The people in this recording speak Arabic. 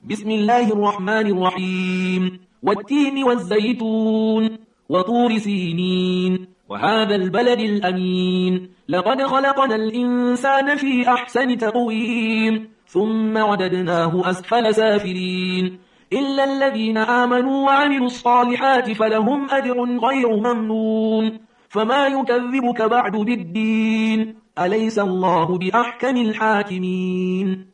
بسم الله الرحمن الرحيم والتين والزيتون وطور سينين وهذا البلد الأمين لقد خلقنا الإنسان في أحسن تقويم ثم رددناه أسفل سافلين إلا الذين آمنوا وعملوا الصالحات فلهم أجر غير ممنون فما يكذبك بعد بالدين أليس الله بأحكم الحاكمين